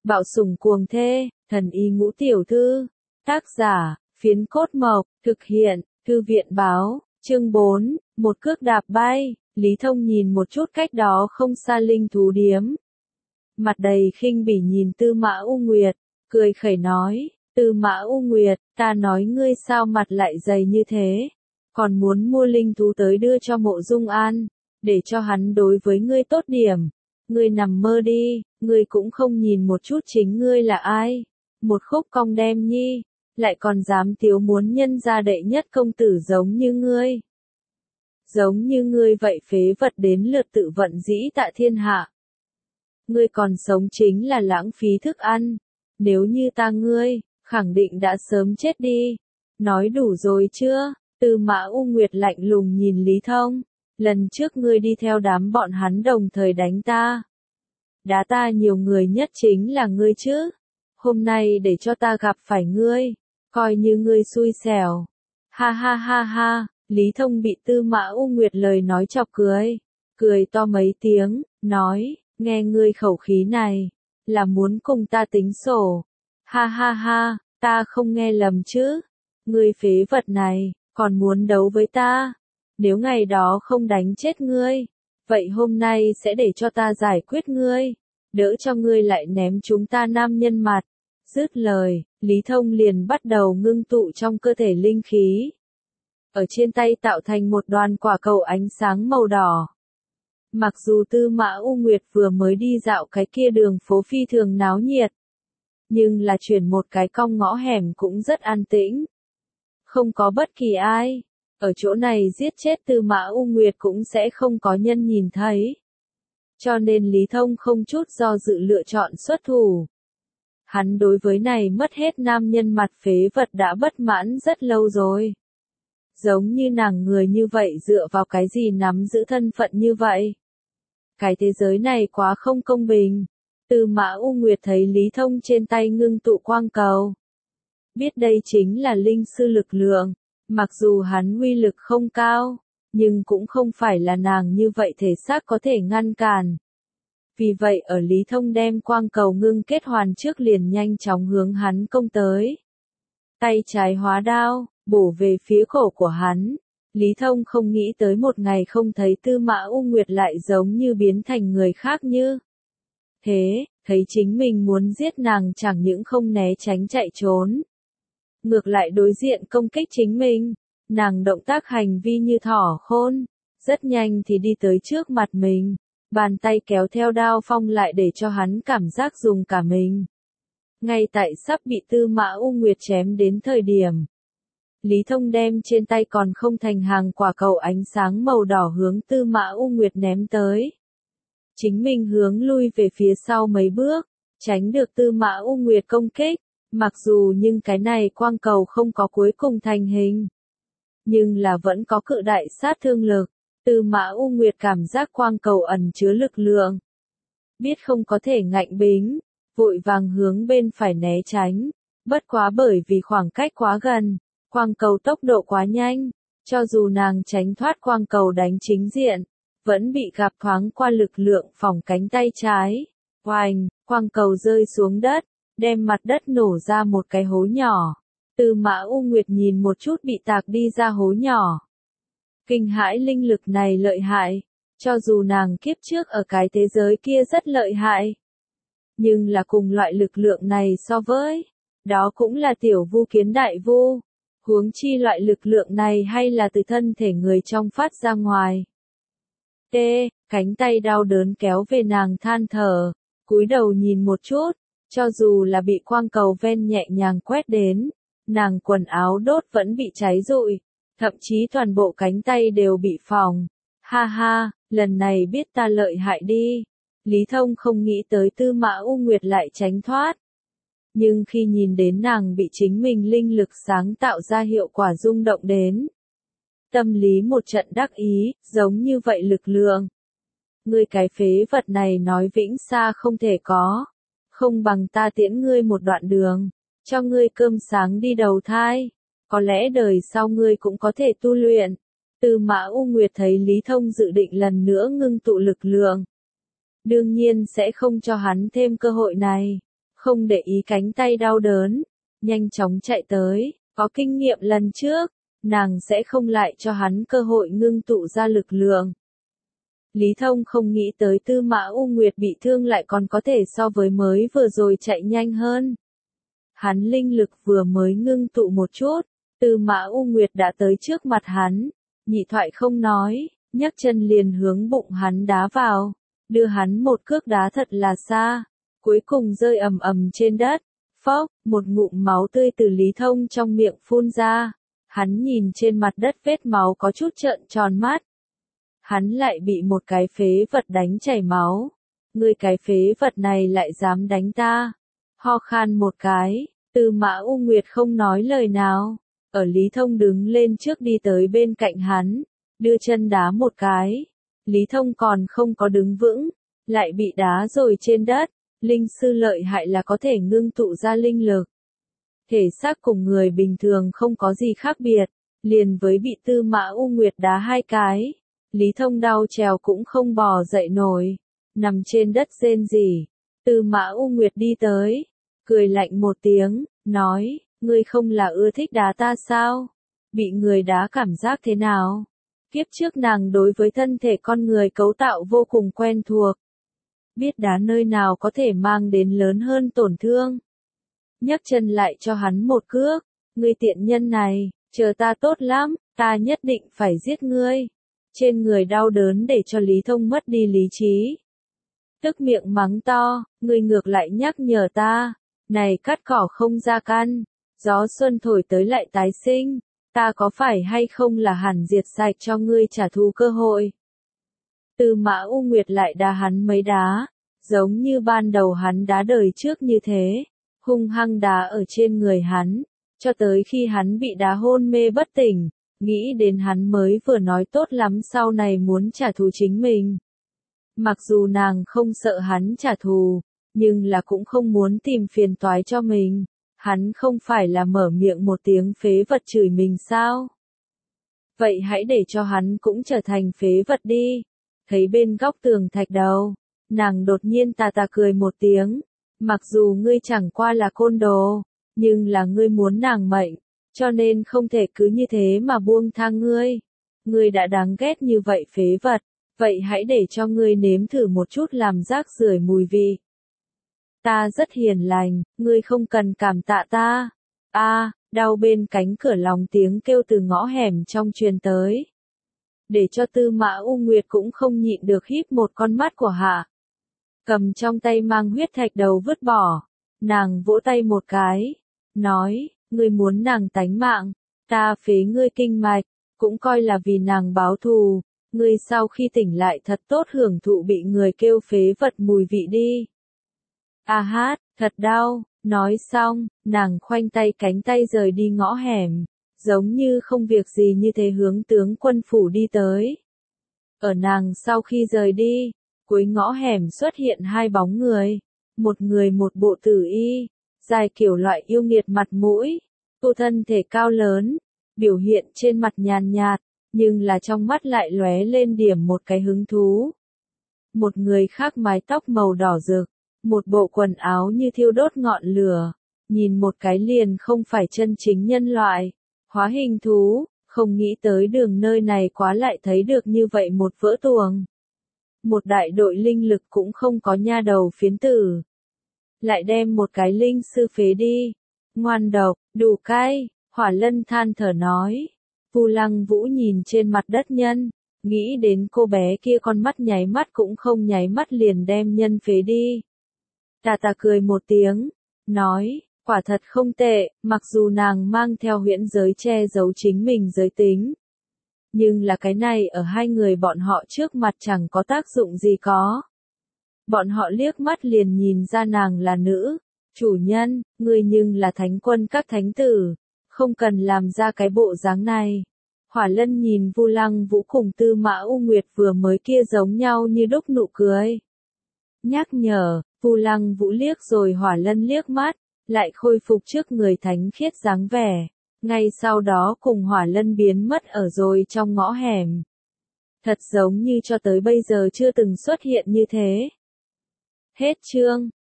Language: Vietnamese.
Bạo sủng cuồng thê, thần y ngũ tiểu thư. Tác giả, Phiến Cốt Mộc, thực hiện, Thư viện báo, chương 4, một cước đạp bay. Lý Thông nhìn một chút cách đó không xa linh thú điếm. Mặt đầy khinh bỉ nhìn Tư Mã U Nguyệt, cười khẩy nói, Tư Mã U Nguyệt, ta nói ngươi sao mặt lại dày như thế, còn muốn mua linh thú tới đưa cho Mộ Dung An, để cho hắn đối với ngươi tốt điểm. Ngươi nằm mơ đi, ngươi cũng không nhìn một chút chính ngươi là ai. Một khúc cong đem nhi, lại còn dám tiếu muốn nhân gia đệ nhất công tử giống như ngươi. Giống như ngươi vậy phế vật đến lượt tự vận dĩ tạ thiên hạ. Ngươi còn sống chính là lãng phí thức ăn. Nếu như ta ngươi, khẳng định đã sớm chết đi. Nói đủ rồi chưa? Tư Mã U Nguyệt lạnh lùng nhìn Lý Thông. Lần trước ngươi đi theo đám bọn hắn đồng thời đánh ta. Đá ta nhiều người nhất chính là ngươi chứ. Hôm nay để cho ta gặp phải ngươi, coi như ngươi xui xẻo. Ha ha ha ha, Lý Thông bị Tư Mã U Nguyệt lời nói chọc cười. Cười to mấy tiếng, nói, nghe ngươi khẩu khí này, là muốn cùng ta tính sổ. Ha ha ha, ta không nghe lầm chứ. Ngươi phế vật này, còn muốn đấu với ta. Nếu ngày đó không đánh chết ngươi, vậy hôm nay sẽ để cho ta giải quyết ngươi, đỡ cho ngươi lại ném chúng ta nam nhân mặt. Dứt lời, Lý Thông liền bắt đầu ngưng tụ trong cơ thể linh khí. Ở trên tay tạo thành một đoàn quả cầu ánh sáng màu đỏ. Mặc dù Tư Mã U Nguyệt vừa mới đi dạo cái kia đường phố phi thường náo nhiệt, nhưng là chuyển một cái cong ngõ hẻm cũng rất an tĩnh. Không có bất kỳ ai. Ở chỗ này giết chết Tư Mã U Nguyệt cũng sẽ không có nhân nhìn thấy. Cho nên Lý Thông không chút do dự lựa chọn xuất thủ. Hắn đối với này mất hết nam nhân mặt phế vật đã bất mãn rất lâu rồi. Giống như nàng người như vậy dựa vào cái gì nắm giữ thân phận như vậy? Cái thế giới này quá không công bình. Tư Mã U Nguyệt thấy Lý Thông trên tay ngưng tụ quang cầu. Biết đây chính là linh sư lực lượng. Mặc dù hắn uy lực không cao, nhưng cũng không phải là nàng như vậy thể xác có thể ngăn cản. Vì vậy ở Lý Thông đem quang cầu ngưng kết hoàn trước liền nhanh chóng hướng hắn công tới. Tay trái hóa đao, bổ về phía cổ của hắn. Lý Thông không nghĩ tới một ngày không thấy Tư Mã U Nguyệt lại giống như biến thành người khác như thế, thấy chính mình muốn giết nàng chẳng những không né tránh chạy trốn. Ngược lại đối diện công kích chính mình, nàng động tác hành vi như thỏ khôn, rất nhanh thì đi tới trước mặt mình, bàn tay kéo theo đao phong lại để cho hắn cảm giác dùng cả mình. Ngay tại sắp bị Tư Mã U Nguyệt chém đến thời điểm, Lý Thông đem trên tay còn không thành hàng quả cầu ánh sáng màu đỏ hướng Tư Mã U Nguyệt ném tới. Chính mình hướng lui về phía sau mấy bước, tránh được Tư Mã U Nguyệt công kích. Mặc dù nhưng cái này quang cầu không có cuối cùng thành hình, nhưng là vẫn có cự đại sát thương lực. Tư Mã U Nguyệt cảm giác quang cầu ẩn chứa lực lượng. Biết không có thể ngạnh bính, vội vàng hướng bên phải né tránh. Bất quá bởi vì khoảng cách quá gần, quang cầu tốc độ quá nhanh, cho dù nàng tránh thoát quang cầu đánh chính diện, vẫn bị gặp thoáng qua lực lượng phòng cánh tay trái. Oành, quang cầu rơi xuống đất, đem mặt đất nổ ra một cái hố nhỏ. Tư Mã U Nguyệt nhìn một chút bị tạc đi ra hố nhỏ. Kinh hãi linh lực này lợi hại, cho dù nàng kiếp trước ở cái thế giới kia rất lợi hại. Nhưng là cùng loại lực lượng này so với, đó cũng là tiểu vu kiến đại vu. Huống chi loại lực lượng này hay là từ thân thể người trong phát ra ngoài. Cánh tay đau đớn kéo về nàng than thở, cúi đầu nhìn một chút. Cho dù là bị quang cầu ven nhẹ nhàng quét đến, nàng quần áo đốt vẫn bị cháy rụi, thậm chí toàn bộ cánh tay đều bị phỏng. Ha ha, lần này biết ta lợi hại đi. Lý Thông không nghĩ tới Tư Mã U Nguyệt lại tránh thoát. Nhưng khi nhìn đến nàng bị chính mình linh lực sáng tạo ra hiệu quả rung động đến, tâm lý một trận đắc ý, giống như vậy lực lượng. Ngươi cái phế vật này nói vĩnh xa không thể có. Không bằng ta tiễn ngươi một đoạn đường, cho ngươi cơm sáng đi đầu thai, có lẽ đời sau ngươi cũng có thể tu luyện. Tư Mã U Nguyệt thấy Lý Thông dự định lần nữa ngưng tụ lực lượng, đương nhiên sẽ không cho hắn thêm cơ hội này. không để ý cánh tay đau đớn, nhanh chóng chạy tới, có kinh nghiệm lần trước, nàng sẽ không lại cho hắn cơ hội ngưng tụ ra lực lượng. Lý Thông không nghĩ tới Tư Mã U Nguyệt bị thương lại còn có thể so với mới vừa rồi chạy nhanh hơn. Hắn linh lực vừa mới ngưng tụ một chút, Tư Mã U Nguyệt đã tới trước mặt hắn, nhị thoại không nói, nhấc chân liền hướng bụng hắn đá vào, đưa hắn một cước đá thật là xa, cuối cùng rơi ầm ầm trên đất, phốc, một ngụm máu tươi từ Lý Thông trong miệng phun ra, hắn nhìn trên mặt đất vết máu có chút trợn tròn mắt. Hắn lại bị một cái phế vật đánh chảy máu, ngươi cái phế vật này lại dám đánh ta, ho khan một cái, Tư Mã U Nguyệt không nói lời nào, ở Lý Thông đứng lên trước đi tới bên cạnh hắn, đưa chân đá một cái, Lý Thông còn không có đứng vững, lại bị đá rồi trên đất, linh sư lợi hại là có thể ngưng tụ ra linh lực. Thể xác cùng người bình thường không có gì khác biệt, liền với bị Tư Mã U Nguyệt đá hai cái, Lý Thông đau trèo cũng không bò dậy nổi, nằm trên đất rên rỉ. Tư Mã U Nguyệt đi tới, cười lạnh một tiếng, nói, ngươi không là ưa thích đá ta sao? Bị người đá cảm giác thế nào? Kiếp trước nàng đối với thân thể con người cấu tạo vô cùng quen thuộc. Biết đá nơi nào có thể mang đến lớn hơn tổn thương. Nhấc chân lại cho hắn một cước, ngươi tiện nhân này, chờ ta tốt lắm, ta nhất định phải giết ngươi. Trên người đau đớn để cho Lý Thông mất đi lý trí. Tức miệng mắng to, ngươi ngược lại nhắc nhở ta, này cắt cỏ không ra căn, gió xuân thổi tới lại tái sinh, ta có phải hay không là hẳn diệt sạch cho ngươi trả thù cơ hội. Tư Mã U Nguyệt lại đá hắn mấy đá, giống như ban đầu hắn đá đời trước như thế, hung hăng đá ở trên người hắn, cho tới khi hắn bị đá hôn mê bất tỉnh, nghĩ đến hắn mới vừa nói tốt lắm sau này muốn trả thù chính mình. Mặc dù nàng không sợ hắn trả thù, nhưng là cũng không muốn tìm phiền toái cho mình. Hắn không phải là mở miệng một tiếng phế vật chửi mình sao? Vậy hãy để cho hắn cũng trở thành phế vật đi. Thấy bên góc tường thạch đầu, nàng đột nhiên tà tà cười một tiếng. Mặc dù ngươi chẳng qua là côn đồ, nhưng là ngươi muốn nàng mệnh, cho nên không thể cứ như thế mà buông tha ngươi. Ngươi đã đáng ghét như vậy phế vật, vậy hãy để cho ngươi nếm thử một chút làm rác rưởi mùi vị. Ta rất hiền lành, ngươi không cần cảm tạ ta. Đau bên cánh cửa lòng tiếng kêu từ ngõ hẻm trong truyền tới. Để cho Tư Mã U Nguyệt cũng không nhịn được híp một con mắt của hạ. Cầm trong tay mang huyết thạch đầu vứt bỏ. Nàng vỗ tay một cái. Nói, ngươi muốn nàng tánh mạng. Ta phế ngươi kinh mạch. Cũng coi là vì nàng báo thù. Ngươi sau khi tỉnh lại thật tốt hưởng thụ bị người kêu phế vật mùi vị đi. Thật đau, nói xong, nàng khoanh tay cánh tay rời đi ngõ hẻm, giống như không việc gì như thế hướng tướng quân phủ đi tới. Ở nàng sau khi rời đi, cuối ngõ hẻm xuất hiện hai bóng người, một người một bộ tử y, dài kiểu loại yêu nghiệt mặt mũi, tu thân thể cao lớn, biểu hiện trên mặt nhàn nhạt, nhưng là trong mắt lại lóe lên điểm một cái hứng thú. Một người khác mái tóc màu đỏ rực, một bộ quần áo như thiêu đốt ngọn lửa, nhìn một cái liền không phải chân chính nhân loại, hóa hình thú, không nghĩ tới đường nơi này quá lại thấy được như vậy một vỡ tuồng. Một đại đội linh lực cũng không có nha đầu phiến tử. Lại đem một cái linh sư phế đi. Ngoan độc, đủ cay, Hỏa Lân than thở nói. Vu Lăng Vũ nhìn trên mặt đất nhân, nghĩ đến cô bé kia con mắt nháy mắt cũng không nháy mắt liền đem nhân phế đi. Tà tà cười một tiếng, nói, quả thật không tệ, mặc dù nàng mang theo huyễn giới che giấu chính mình giới tính. Nhưng là cái này ở hai người bọn họ trước mặt chẳng có tác dụng gì có. Bọn họ liếc mắt liền nhìn ra nàng là nữ, chủ nhân, người nhưng là thánh quân các thánh tử, không cần làm ra cái bộ dáng này. Hỏa Lân nhìn Vu Lăng Vũ cùng Tư Mã U Nguyệt vừa mới kia giống nhau như đúc nụ cười. Nhắc nhở, Vu Lăng Vũ liếc rồi Hỏa Lân liếc mắt, lại khôi phục trước người thánh khiết dáng vẻ. Ngay sau đó cùng Hỏa Lân biến mất ở rồi trong ngõ hẻm. Thật giống như cho tới bây giờ chưa từng xuất hiện như thế. Hết chương.